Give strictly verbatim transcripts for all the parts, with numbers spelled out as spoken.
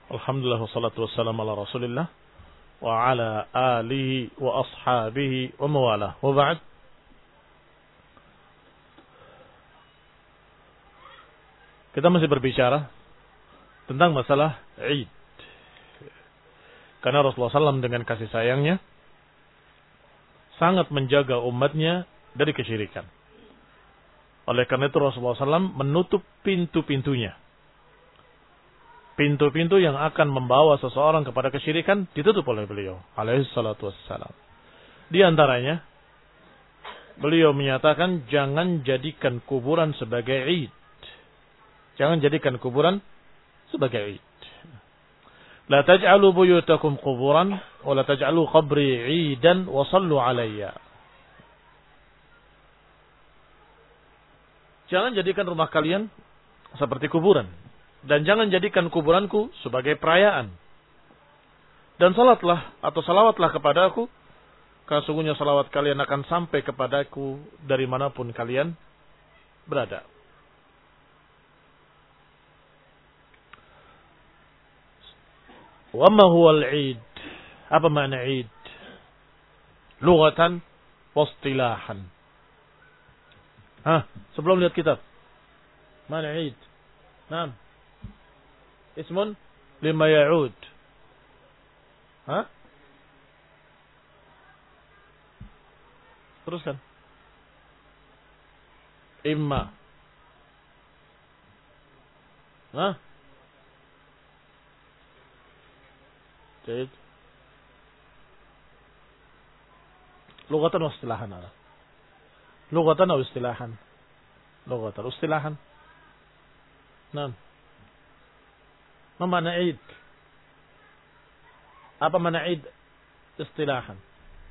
Alhamdulillah wassalatu wassalamu ala Rasulillah wa ala alihi wa ashabihi wa mawalah. Wa ba'd. Kita masih berbicara tentang masalah Id. Karena Rasulullah shallallahu alaihi wasallam dengan kasih sayangnya sangat menjaga umatnya dari kesyirikan. Oleh karena itu Rasulullah shallallahu alaihi wasallam menutup pintu-pintunya. Pintu-pintu yang akan membawa seseorang kepada kesyirikan ditutup oleh beliau alaihi salatu wassalam. Di antaranya beliau menyatakan jangan jadikan kuburan sebagai Id. Jangan jadikan kuburan sebagai Id. La taj'alu buyutakum quburan wa la taj'alu qabri 'idan wa sallu 'alayya. Jangan jadikan rumah kalian seperti kuburan. Dan jangan jadikan kuburanku sebagai perayaan. Dan salatlah atau salawatlah kepadaku. Karena sungguhnya salawat kalian akan sampai kepadaku dari manapun kalian berada. Wa ma huwa al-'id? Apa makna 'id? Lughatan wa istilahan. Hah, sebelum lihat kitab. Mana 'id? Naam. Ismun lima ya'ud. Hah? Teruskan. Imma. Hah? Jadi lughatan wa istilahan. Lughatan wa istilahan. Lughatan wa istilahan. Naam. Ma makna 'id? Apa makna 'id istilahan?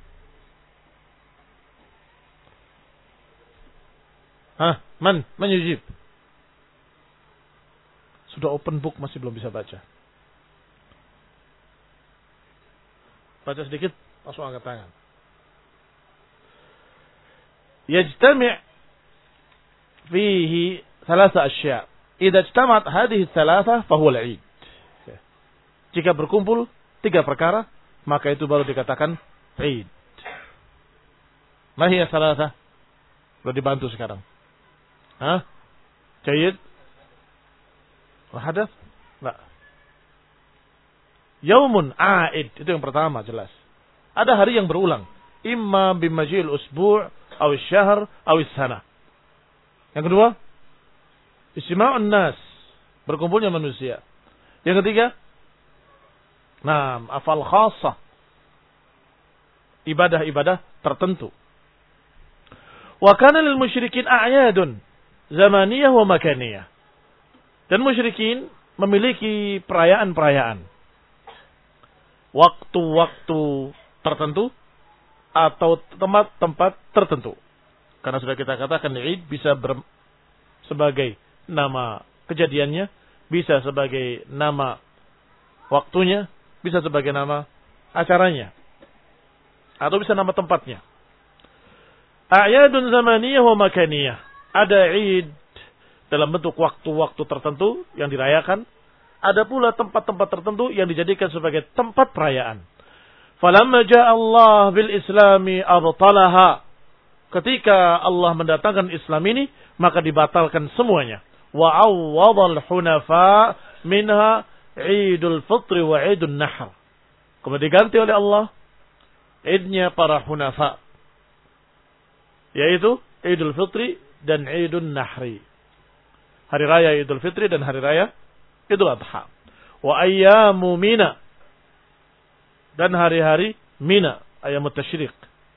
Hah? Man? Man yujib? Sudah open book masih belum bisa baca. Baca sedikit, langsung angkat tangan. Yajtami' fihi thalatha asya'. Idza ijtama'at hadhihi thalatha fa huwa al-'id. Jika berkumpul tiga perkara, maka itu baru dikatakan Id. Mahiyah salatah. Lo dibantu sekarang. Hah? Jayid? Hadath? La. Yaumun a'id. Itu yang pertama jelas. Ada hari yang berulang. Imma bimajil usbu' aw syahr aw sana. Yang kedua, istima'un nas. Berkumpulnya manusia. Yang ketiga, Naam, afal khasah. Ibadah-ibadah tertentu. Wa kana lil musyrikin a'yadun zamaniyah wa makaniyah. Dan musyrikin memiliki perayaan-perayaan. Waktu-waktu tertentu atau tempat-tempat tertentu. Karena sudah kita katakan Id bisa ber, sebagai nama kejadiannya, bisa sebagai nama waktunya, bisa sebagai nama acaranya. Atau bisa nama tempatnya. A'yadun zamaniyah wa makaniyah. Ada Id dalam bentuk waktu-waktu tertentu yang dirayakan. Ada pula tempat-tempat tertentu yang dijadikan sebagai tempat perayaan. Falamma ja'a Allah bil islami abtalaha. Ketika Allah mendatangkan Islam ini, maka dibatalkan semuanya. Wa awwadal hunafa minha Idul Fitri wa Idul Nahr. Kemudian diganti oleh Allah Idnya para hunafa, yaitu Idul Fitri dan Idul Nahri. Hari raya Idul Fitri dan hari raya Idul Adha. Wa ayyamu Mina. Dan hari-hari Mina, ayyamut tasyriq.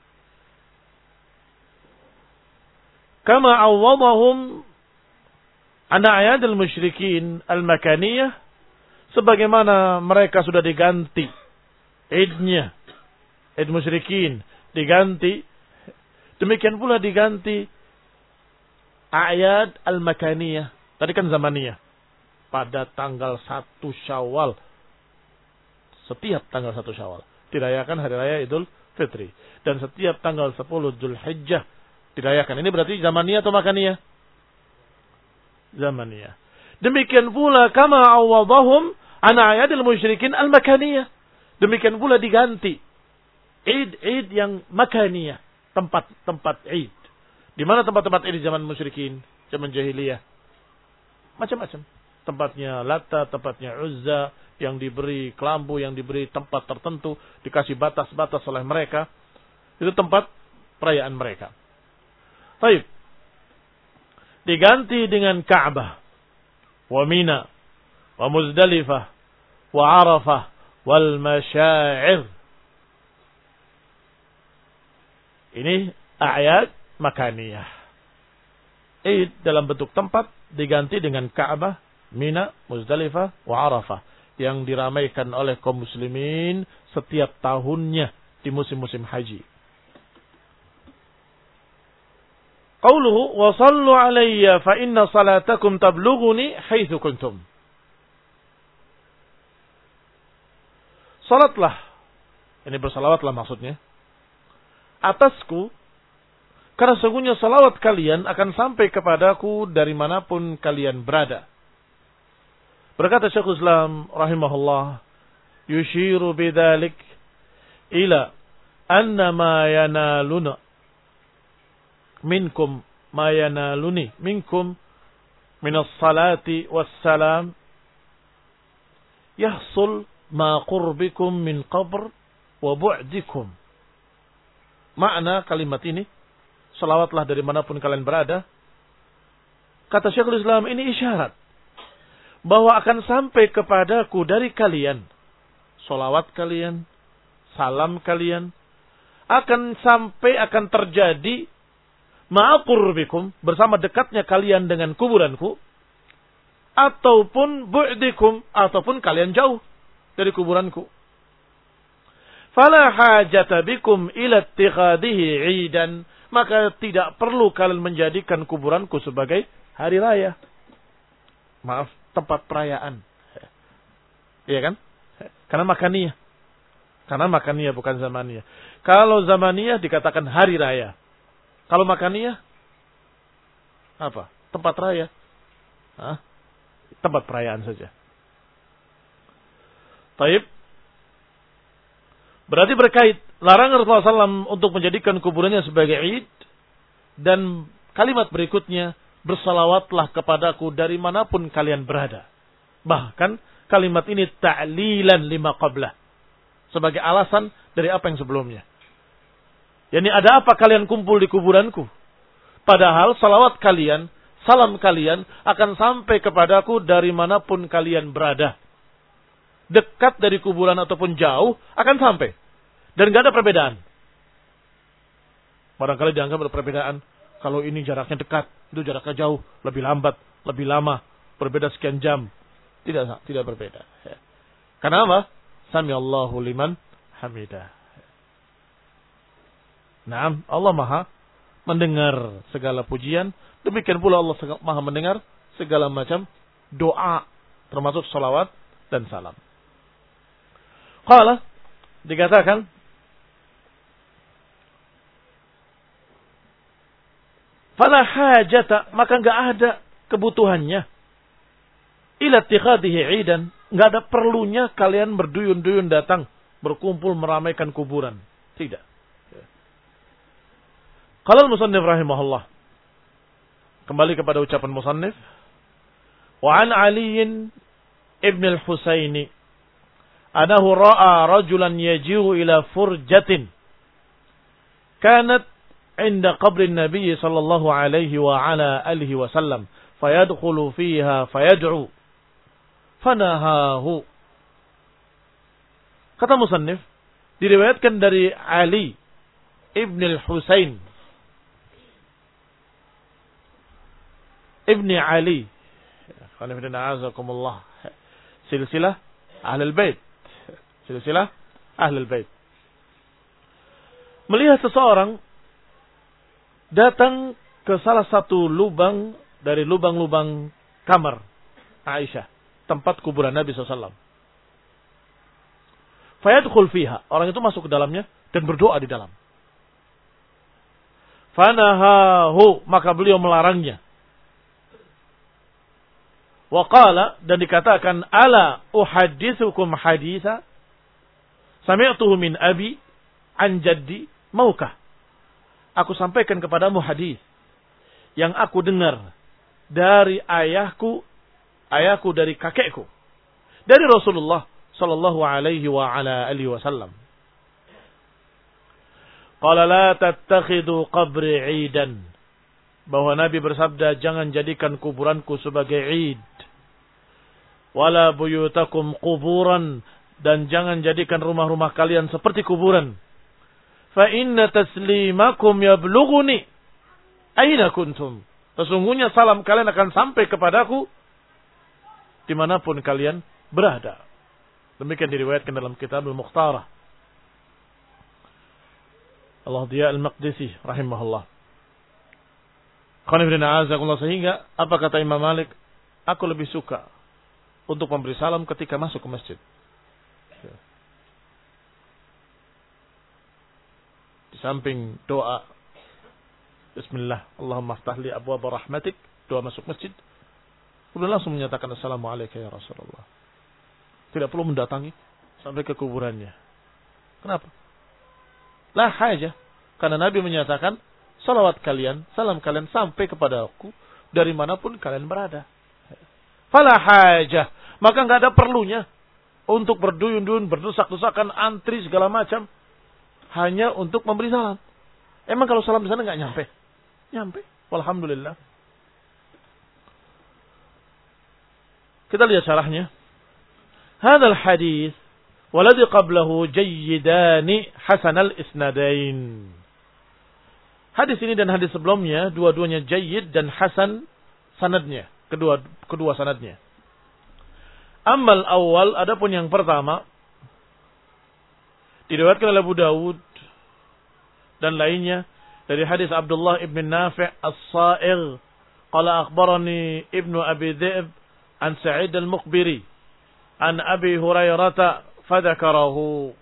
Kama awwadahum an a'yadil musyrikin al-makaniyah. Sebagaimana mereka sudah diganti Idnya, Id musyrikin diganti, demikian pula diganti A'yad al-makaniyah. Tadi kan zamaniyah. Pada tanggal satu Syawal. Setiap tanggal satu Syawal dirayakan hari raya Idul Fitri. Dan setiap tanggal sepuluh Dzulhijjah dirayakan. Ini berarti zamaniyah atau makaniyah? Zamaniyah. Demikian pula kama awadahum an a'yadil musyrikin al-makaniyah. Demikian pula diganti id-id yang makaniyah, tempat-tempat id. Di mana tempat-tempat id di zaman musyrikin, zaman jahiliyah? Macam-macam. Tempatnya Lata, tempatnya Uzza, yang diberi kelambu, yang diberi tempat tertentu, dikasih batas-batas oleh mereka. Itu tempat perayaan mereka. Baik. Diganti dengan Ka'bah, wa Mina, wa Muzdalifah, wa Arafah, wal Masyair. Ini ayat makaniyah. Id dalam bentuk tempat diganti dengan Ka'bah, Mina, Muzdalifah, wa Arafah, yang diramaikan oleh kaum muslimin setiap tahunnya di musim-musim haji. Qauluhu wa sallu alayya fa inna salatakum tablughuni haitsu kuntum. Salatlah, ini bersalawatlah maksudnya, atasku, karena sesungguhnya salawat kalian akan sampai kepadaku dari manapun kalian berada. Berkata Syekhul Islam rahimahullah, yushiru bidzalik ila anna ma yanaluna minkum ma yanaluni minkum minas salati wassalam yahsul ma qurbikum min qabr wa bu'dikum. Makna kalimat ini, salawatlah dari manapun kalian berada, kata Syekhul Islam, ini isyarat bahwa akan sampai kepadaku dari kalian, salawat kalian, salam kalian, akan sampai, akan terjadi ma'aqurbikum, bersama dekatnya kalian dengan kuburanku, ataupun bu'dikum, ataupun kalian jauh dari kuburanku. Fala hajata bikum ila ittikhadihi 'idan, maka tidak perlu kalian menjadikan kuburanku sebagai hari raya. Maaf, tempat perayaan. Iya kan? Karena makaniyah. Karena makaniyah bukan zamaniyah. Kalau zamaniyah dikatakan hari raya. Kalau makaniyah apa? Tempat raya. Hah? Tempat perayaan saja. Taib. Berarti berkait larangan Rasulullah shallallahu alaihi wasallam untuk menjadikan kuburannya sebagai id, dan kalimat berikutnya, bersalawatlah kepadaku dari manapun kalian berada. Bahkan kalimat ini ta'lilan lima qablah, sebagai alasan dari apa yang sebelumnya. Yani ada apa kalian kumpul di kuburanku? Padahal salawat kalian, salam kalian akan sampai kepadaku dari manapun kalian berada. Dekat dari kuburan ataupun jauh akan sampai. Dan gak ada perbedaan. Barangkali dianggap ada perbedaan. Kalau ini jaraknya dekat, itu jaraknya jauh, lebih lambat, lebih lama, berbeda sekian jam. Tidak, tidak berbeda. Karena apa? Sami Allahu liman hamidah. Nah, Allah Maha mendengar segala pujian. Demikian pula Allah Maha mendengar segala macam doa, termasuk salawat dan salam. Qala, dikatakan, fala hajata, maka enggak ada kebutuhannya, ila ittikhadihi 'idan, enggak ada perlunya kalian berduyun-duyun datang berkumpul meramaikan kuburan. Tidak. Qala al-musannif rahimahullah, kembali kepada ucapan musannif, wa an Ali ibn al-Husaini anahu ra'a rajulan yaji'u ila furjatin kanat inda qabri an-nabiy sallallahu alaihi wa ala alihi wa sallam fayadkhulu fiha fayad'u fanahahu. Kata musannif, diriwayatkan dari Ali ibn al-Husain ibni Ali, silsilah Ahlul Bait, silsilah Ahlul Bait, melihat seseorang datang ke salah satu lubang dari lubang-lubang kamar Aisyah, tempat kuburan Nabi shallallahu alaihi wasallam. Fayadkhul fiha, orang itu masuk ke dalamnya dan berdoa di dalam. Fanahahu, maka beliau melarangnya. Wa qala, dan dikatakan, ala uhaddithukum haditha sami'tuhu min abi an jaddi, maukah aku sampaikan kepadamu hadis yang aku dengar dari ayahku, ayahku dari kakekku, dari Rasulullah sallallahu alaihi wa ala alihi wasallam. Qala la tattakhidu qabri 'idan, bahwa Nabi bersabda, jangan jadikan kuburanku sebagai 'id. Wala buyutakum quburan, dan jangan jadikan rumah-rumah kalian seperti kuburan. Fa inna taslimakum yablughuni aina kuntum. Sesungguhnya salam kalian akan sampai kepadaku dimanapun kalian berada. Demikian diriwayatkan dalam kitab Al-Mukhtarah. Allah Diya Al-Maqdisi rahimahullah. Sehingga apa kata Imam Malik? Aku lebih suka untuk memberi salam ketika masuk ke masjid. Di samping doa Bismillah, Allahumma aftah li abwaab rahmatik, doa masuk masjid, kemudian langsung menyatakan Assalamualaikum ya Rasulullah. Tidak perlu mendatangi sampai ke kuburannya. Kenapa? La haja, karena Nabi menyatakan salawat kalian, salam kalian sampai kepada aku dari manapun kalian berada. Fala haja, maka enggak ada perlunya untuk berduyun-duyun, berdesak-desakan, antri segala macam hanya untuk memberi salam. Emang kalau salam di sana enggak nyampe? Nyampe. Walhamdulillah. Kita lihat syarahnya. Hadzal hadis waladhi qablahu jayyidani hasanal isnadain. Hadis ini dan hadis sebelumnya dua-duanya jayyid dan hasan sanadnya, kedua kedua sanadnya. Ammal awal, adapun yang pertama diriwayatkan oleh Abu Dawud dan lainnya dari hadis Abdullah ibn Nafi' as-Sa'igh qala akhbarani ibnu Abi Dhi'b an Sa'id al-Muqbiri an Abi Hurairah fadhakarahu.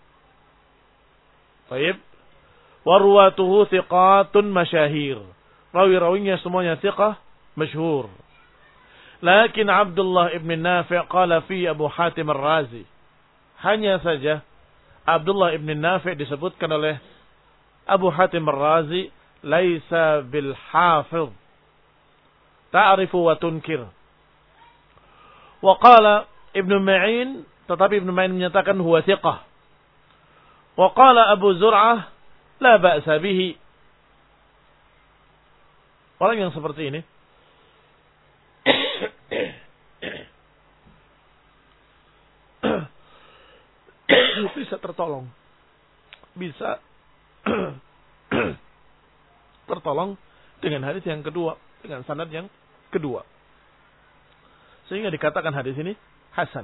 Baik. Warwatuhu thiqatun masyahir. Rawi-rawinya semuanya thiqah masyhur. Lakin Abdullah ibn Nafi' qala fi Abu Hatim ar-Razi. Hanya saja Abdullah ibn Nafi' disebutkan oleh Abu Hatim ar-Razi laisa bil hafiz. Ta'rifu wa tunkir. Wa qala Ibn Ma'in, tetapi Ibn Ma'in menyatakan huwa thiqah. Wa qala Abu Zur'ah la ba'sa bihi. Orang yang seperti ini bisa tertolong. Bisa tertolong dengan hadis yang kedua, dengan sanad yang kedua. Sehingga dikatakan hadis ini hasan.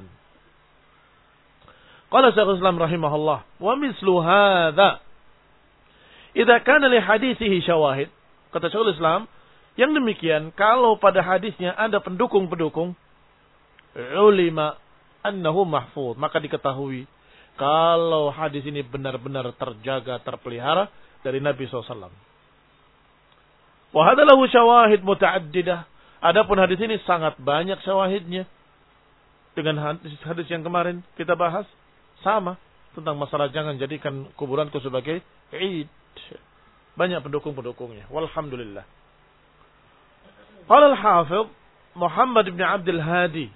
Qala Syekhul Islam rahimahullah, wa mislu hadza idza kana li hadithihi syawahid. Kata Syekhul Islam, yang demikian kalau pada hadisnya ada pendukung-pendukung, ulima annahu mahfuz, maka diketahui kalau hadis ini benar-benar terjaga, terpelihara dari Nabi sallallahu alaihi wasallam. Wa hadza lahu syawahid muta'addidah. Adapun hadis ini sangat banyak syawahidnya. Dengan hadis-hadis yang kemarin kita bahas, sama tentang masalah jangan jadikan kuburanku sebagai id. Banyak pendukung-pendukungnya. Walhamdulillah. Qala al-Hafidh Muhammad ibn Abdul Hadi,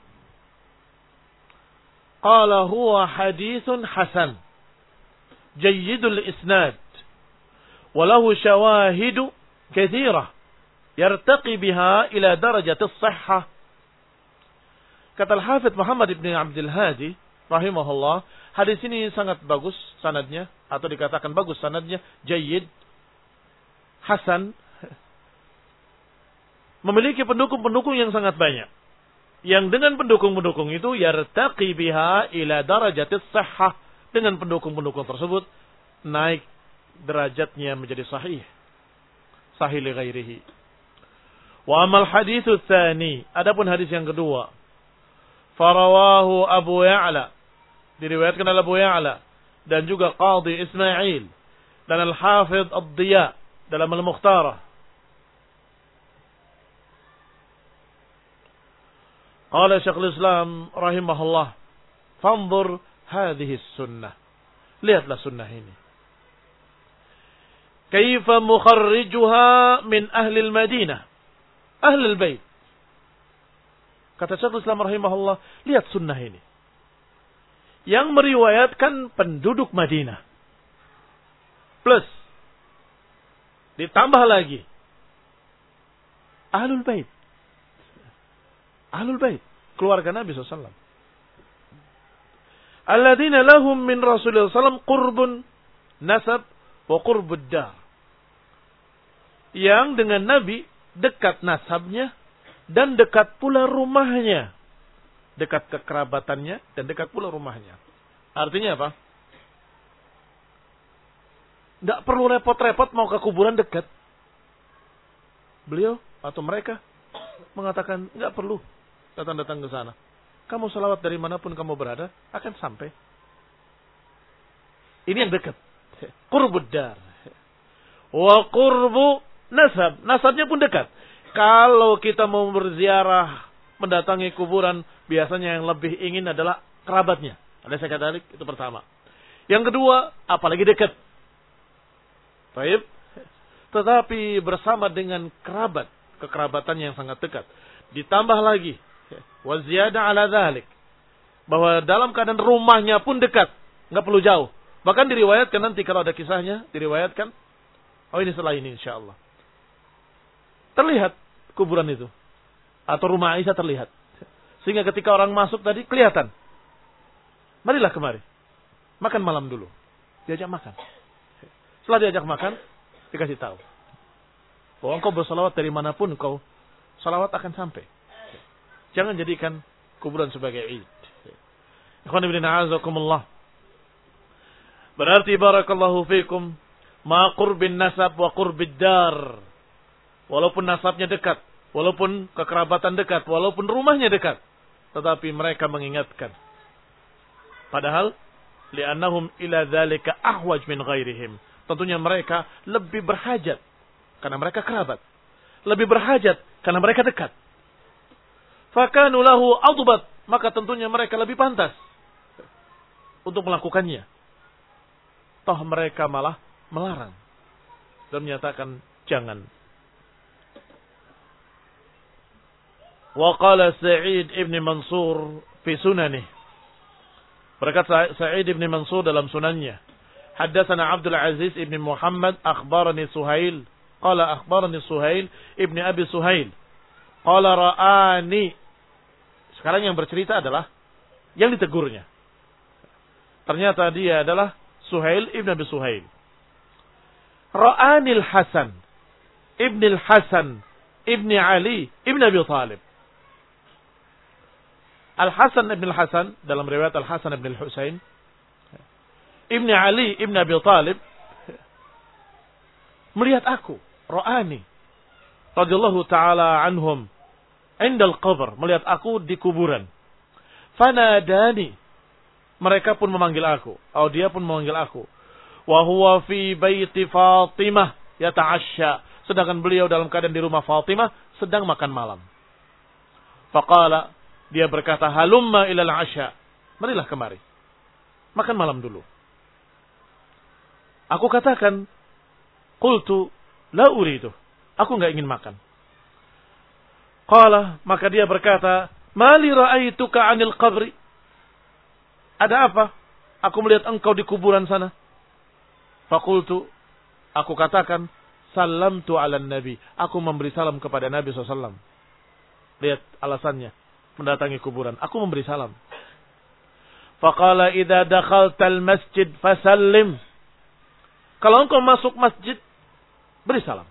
qala huwa hadithun hasan jayyidul isnad wa lahu shawahidu katsirah yartaqi biha ila darajati as-sihhah. Kata Al-Hafidh Muhammad ibn Abdul Hadi rahimahullah, hadis ini sangat bagus sanadnya, atau dikatakan bagus sanadnya, jayyid, hasan, memiliki pendukung-pendukung yang sangat banyak. Yang dengan pendukung-pendukung itu yartaqi biha ila darajatis sahih, dengan pendukung-pendukung tersebut naik derajatnya menjadi sahih. Sahih li ghairihi. Wa amal haditsu tsani, adapun hadis yang kedua, farawahu Abu Ya'la, diriwayatkan oleh Abu Ya'la dan juga Qadhi Ismail dan Al-Hafidh Ad-Diya dalam Al-Mukhtarah. Qala Syekhul Islam rahimahullah, fanzur hadhihi sunnah. Lihatlah sunnah ini. Kaifa mukharrijuha min ahli al-Madinah, ahli al-bait. Kata Syekhul Islam rahimahullah, lihat sunnah ini. Yang meriwayatkan penduduk Madinah. Plus ditambah lagi ahlul bait. Ahlul bait, keluarga Nabi sallallahu alaihi wasallam. Alladzina lahum min Rasulullah sallallahu alaihi wasallam qurbun nasab wa qurbud dar. Yang dengan Nabi dekat nasabnya dan dekat pula rumahnya. Dekat kekerabatannya dan dekat pula rumahnya. Artinya apa? Tidak perlu repot-repot mau ke kuburan dekat. Beliau atau mereka mengatakan tidak perlu datang-datang ke sana. Kamu salawat dari manapun kamu berada akan sampai. Ini yang dekat. Qurbud dar. Wa qurbu nasab. Nasabnya pun dekat. Kalau kita mau berziarah, mendatangi kuburan, biasanya yang lebih ingin adalah kerabatnya. Ada saya kata itu pertama. Yang kedua, apalagi dekat. Baik. Tetapi bersama dengan kerabat, kekerabatan yang sangat dekat. Ditambah lagi, wa ziyada ala dzalik, bahwa dalam keadaan rumahnya pun dekat, enggak perlu jauh. Bahkan diriwayatkan nanti kalau ada kisahnya, diriwayatkan, oh ini setelah ini insyaallah. Terlihat kuburan itu. Atau rumah Aisyah terlihat. Sehingga ketika orang masuk tadi kelihatan. Marilah kemari. Makan malam dulu. Diajak makan. Setelah diajak makan, dikasih tahu. Bahwa engkau bersalawat dari manapun engkau, salawat akan sampai. Jangan jadikan kuburan sebagai id. Ikhwan ibn a'azakumullah. Berarti barakallahu fikum, ma qurbin nasab wa qurbid dar. Walaupun nasabnya dekat, walaupun kekerabatan dekat, walaupun rumahnya dekat, tetapi mereka mengingatkan. Padahal li'annahum ila dzalika ahwaj min ghairihim. Tentunya mereka lebih berhajat karena mereka kerabat. Lebih berhajat karena mereka dekat. Fakanu lahu adbat, maka tentunya mereka lebih pantas untuk melakukannya. Toh mereka malah melarang dan menyatakan jangan. Wa qala Sa'id ibn Mansur fi sunanih. Berkata Sa'id ibn Mansur dalam sunannya, Haddatsana Abdul Aziz ibn Muhammad akhbarani Suhail qala akhbarani Suhail ibn Abi Suhail qala ra'ani. Sekarang yang bercerita adalah yang ditegurnya. Ternyata dia adalah Suhail ibn Abi Suhail. Ra'ani al-Hasan ibn al-Hasan ibn Ali ibn Abi Talib. Al-Hasan ibn al-Hasan dalam riwayat Al-Hasan ibn al-Husain Ibn Ali Ibn Abi Talib melihat aku, ra'ani radhiyallahu taala anhum indal qabr, melihat aku di kuburan. Fanadani, mereka pun memanggil aku, atau dia pun memanggil aku. Wa huwa fi baiti Fatimah yata'asya, sedangkan beliau dalam keadaan di rumah Fatimah sedang makan malam. Faqala, dia berkata, halumma ilal asya, marilah kemari, makan malam dulu. Aku katakan, qultu la uridu, aku enggak ingin makan. Qala, maka dia berkata, mali ra'aituka 'anil qabri, ada apa? Aku melihat engkau di kuburan sana. Faqultu, aku katakan, salamtu 'alan nabi, aku memberi salam kepada Nabi sallallahu alaihi wasallam. Lihat alasannya, mendatangi kuburan, aku memberi salam. Faqala idza dakhaltal masjid fasallim, kalau engkau masuk masjid, beri salam.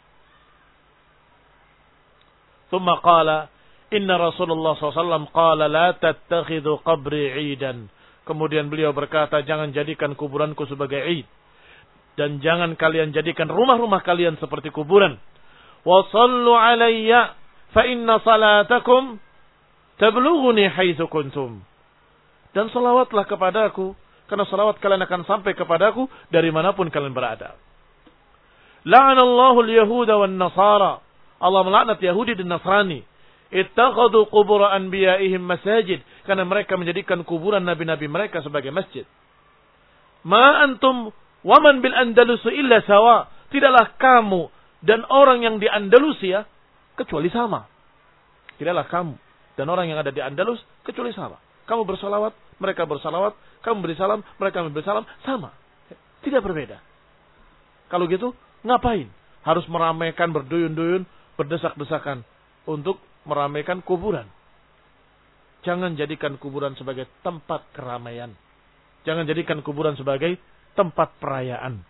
Thumma qala, inna Rasulullah sallallahu alaihi wasallam qala la tattakhidhu qabri 'idan. Kemudian beliau berkata, jangan jadikan kuburanku sebagai 'id. Dan jangan kalian jadikan rumah-rumah kalian seperti kuburan. Wa sallu 'alayya fa inna salatakum tablughuni haitsu kuntum. Dan salawatlah kepadaku, karena salawat kalian akan sampai kepadaku dari manapun kalian berada. La'anallahu al-yahuda wan nasara. Allah melaknat Yahudi dan Nasrani. Ittakhadhu qubur anbiya'ihim masajid. Karena mereka menjadikan kuburan nabi-nabi mereka sebagai masjid. Ma antum waman bil Andalus illa sawa. Tidaklah kamu dan orang yang di Andalusia kecuali sama. Tidaklah kamu dan orang yang ada di Andalus kecuali sama. Kamu bersalawat, mereka bersalawat. Kamu beri salam, mereka memberi salam. Sama. Tidak berbeda. Kalau gitu, ngapain? Harus meramaikan, berduyun-duyun, berdesak-desakan untuk meramaikan kuburan. Jangan jadikan kuburan sebagai tempat keramaian. Jangan jadikan kuburan sebagai tempat perayaan.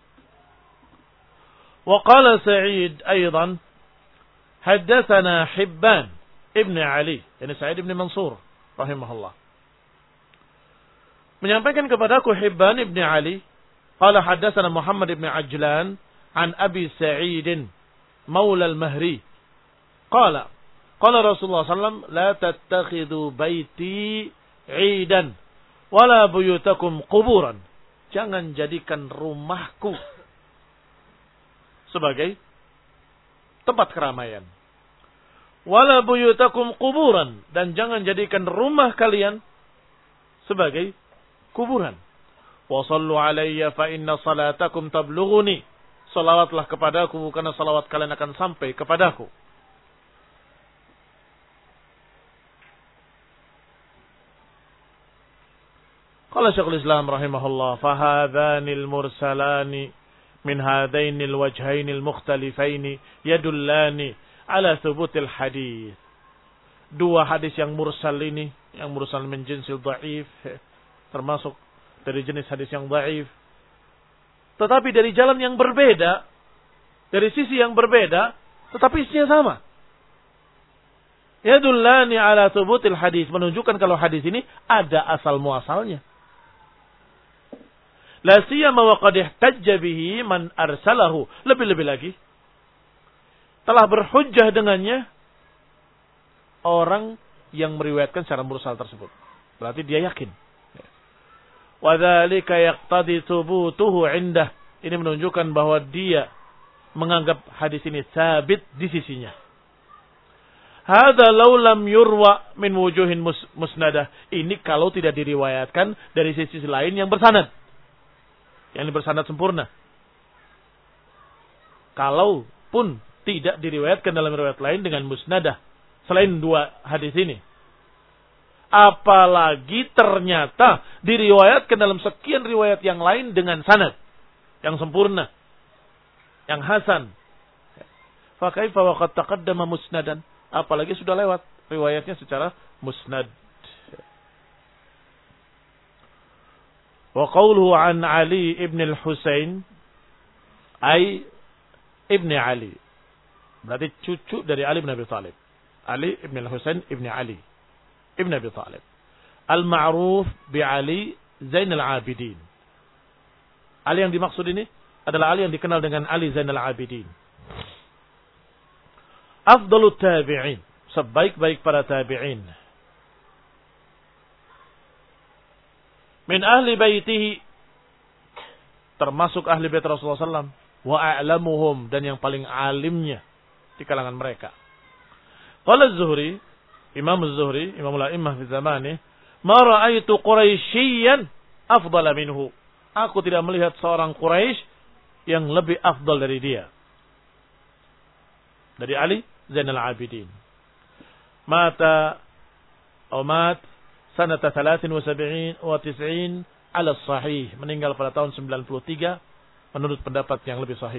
Wa qala Sa'id aydan haddatsana Hibban ibn Ali, ini Sa'id ibn Mansur rahimahullah. Menyampaikan kepadaku Hibban ibn Ali, qala haddatsana Muhammad ibn Ajlan an Abi Sa'id maula al-Mahri. Qala qala Rasulullah sallallahu alaihi wasallam la tattakhidhu baiti 'idan wala buyutakum quburan. Jangan jadikan rumahku sebagai tempat keramaian. Wala buyutakum quburan, dan jangan jadikan rumah kalian sebagai kuburan. Wa sallu alayya fa inna salatakum tablughuni. Salawatlah kepadaku karena salawat kalian akan sampai kepadaku. Qala Syekhul Islam rahimahullah, fa hadzanil mursalani min hadainil wajhainil mukhtalifaini yadullani ala thubutil hadis. Dua hadis yang mursal ini, yang mursal min jinsil dhaif, termasuk dari jenis hadis yang dhaif, tetapi dari jalan yang berbeda, dari sisi yang berbeda, tetapi isinya sama. Yadullani ala thubutil hadis, menunjukkan kalau hadis ini ada asal muasalnya. La siyama wa qad ihtajja bihi man arsalahu. Lebih-lebih lagi, telah berhujjah dengannya orang yang meriwayatkan secara mursal tersebut. Berarti dia yakin. Wa dzalika yaqtadi thubutuhu 'indah. Ini menunjukkan bahwa dia menganggap hadis ini sabit di sisinya. Hadza law lam yurwa min wujuhin musnadah. Ini kalau tidak diriwayatkan dari sisi lain yang bersanad. Yang bersanad sempurna. Kalaupun tidak diriwayatkan dalam riwayat lain dengan musnadah selain dua hadis ini. Apalagi ternyata diriwayatkan dalam sekian riwayat yang lain dengan sanad yang sempurna, yang hasan. Fa kaifa wa qad taqaddama musnadan? Apalagi sudah lewat riwayatnya secara musnad. Wa qawluhu an Ali ibn al-Husain ay ibn Ali. Berarti cucu dari Ali bin Abi Thalib. Ali ibn al-Husain ibn Ali ibn Abi Thalib. Al-ma'ruf bi Ali Zainal Abidin. Ali yang dimaksud ini adalah Ali yang dikenal dengan Ali Zainal Abidin. Afdalut tabi'in, sebaik-baik para tabi'in. Min ahli baitihi, termasuk ahli bait Rasulullah sallallahu alaihi wasallam, wa a'lamuhum, dan yang paling alimnya di kalangan mereka. Qala Az-Zuhri, Imam Az-Zuhri, Imamul A'immah fi zamanihi, ma ra'aitu Quraisyan afdala minhu. Aku tidak melihat seorang Quraisy yang lebih afdal dari dia. Dari Ali Zainal Abidin. Mata atau mat sanata thalathin wa sab'in wa tis'in ala sahih, meninggal pada tahun sembilan puluh tiga menurut pendapat yang lebih sahih.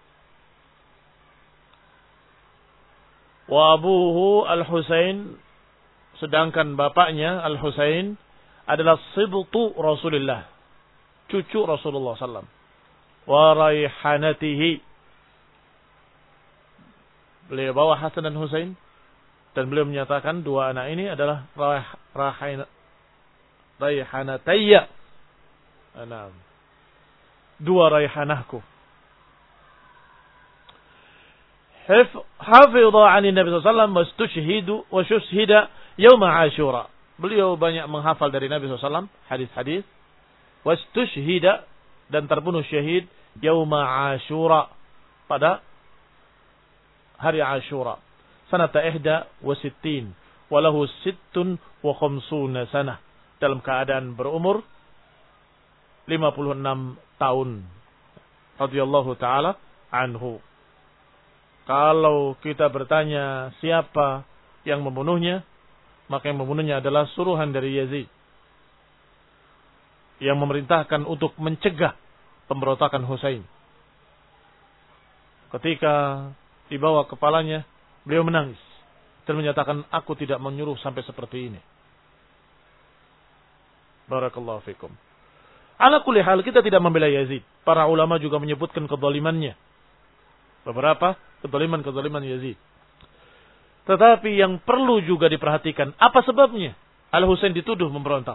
Wa abuhu Al-Husain, sedangkan bapaknya Al-Husain adalah sibtu Rasulullah, cucu Rasulullah sallallahu alaihi wasallam. Wa raihanatihi, beliau bawa Hasan dan Husain, dan beliau menyatakan dua anak ini adalah raihanatayya, enam, dua raihanahku. Hafidha 'ani Nabi sallallahu alaihi wasallam wastushhidu wa shushhida yaum Ashura. Beliau banyak menghafal dari Nabi sallallahu alaihi wasallam hadis-hadis. Wastushhida, dan terbunuh syahid yaum Ashura, pada hari Ashura. sanata ihda wa sittin walahu sittun wa khamsuna sanah, dalam keadaan berumur lima puluh enam tahun, radhiyallahu taala anhu. Kalau kita bertanya siapa yang membunuhnya, maka yang membunuhnya adalah suruhan dari Yazid yang memerintahkan untuk mencegah pemberontakan Husain. Ketika dibawa kepalanya, beliau menangis dan menyatakan, aku tidak menyuruh sampai seperti ini. Barakallahu fikum. Ala kulli hal, kita tidak membela Yazid. Para ulama juga menyebutkan kezalimannya. Beberapa kezaliman-kezaliman Yazid. Tetapi yang perlu juga diperhatikan, apa sebabnya Al-Husain dituduh memberontak?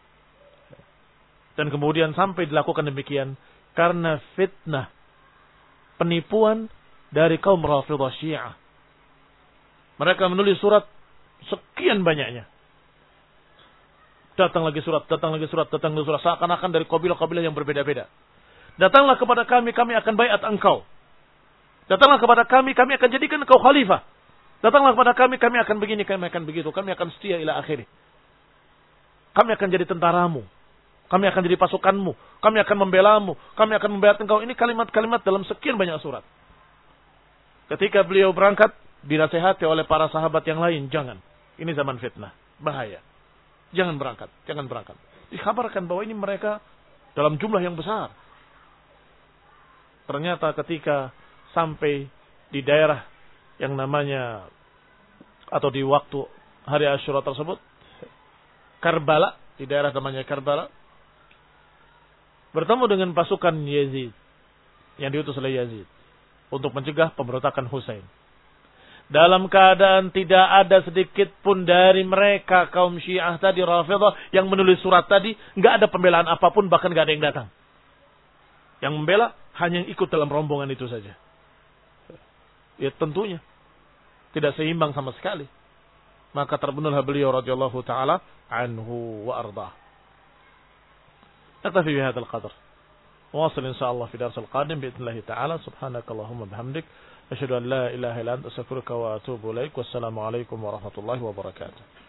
Dan kemudian sampai dilakukan demikian karena fitnah, penipuan dari kaum Rafidhah Syiah. Mereka menulis surat sekian banyaknya. Datang lagi surat, datang lagi surat, datang lagi surat. Seakan-akan dari kabilah-kabilah yang berbeda-beda. Datanglah kepada kami, kami akan baiat engkau. Datanglah kepada kami, kami akan jadikan engkau khalifah. Datanglah kepada kami, kami akan begini, kami akan begitu. Kami akan setia ila akhiri. Kami akan jadi tentaramu. Kami akan jadi pasukanmu. Kami akan membelamu. Kami akan membela engkau. Ini kalimat-kalimat dalam sekian banyak surat. Ketika beliau berangkat, dinasehati oleh para sahabat yang lain. Jangan. Ini zaman fitnah. Bahaya. Jangan berangkat. Jangan berangkat. Dikabarkan bahwa ini mereka dalam jumlah yang besar. Ternyata ketika sampai di daerah yang namanya, atau di waktu hari Asyura tersebut, Karbala, di daerah namanya Karbala, bertemu dengan pasukan Yazid yang diutus oleh Yazid untuk mencegah pemberontakan Husain. Dalam keadaan tidak ada sedikit pun dari mereka kaum Syiah tadi, Rafidhah, yang menulis surat tadi, nggak ada pembelaan apapun, bahkan nggak ada yang datang. Yang membela hanya yang ikut dalam rombongan itu saja. Ya tentunya tidak seimbang sama sekali. Maka terbunuhlah beliau radhiyallahu taala anhu wa ardhah. نكتفي بهذا القدر واصل إن شاء الله في درس القادم بإذن الله تعالى. سبحانك اللهم وبحمدك أشهد أن لا إله إلا أنت أستغفرك وأتوب إليك والسلام عليكم ورحمة الله وبركاته.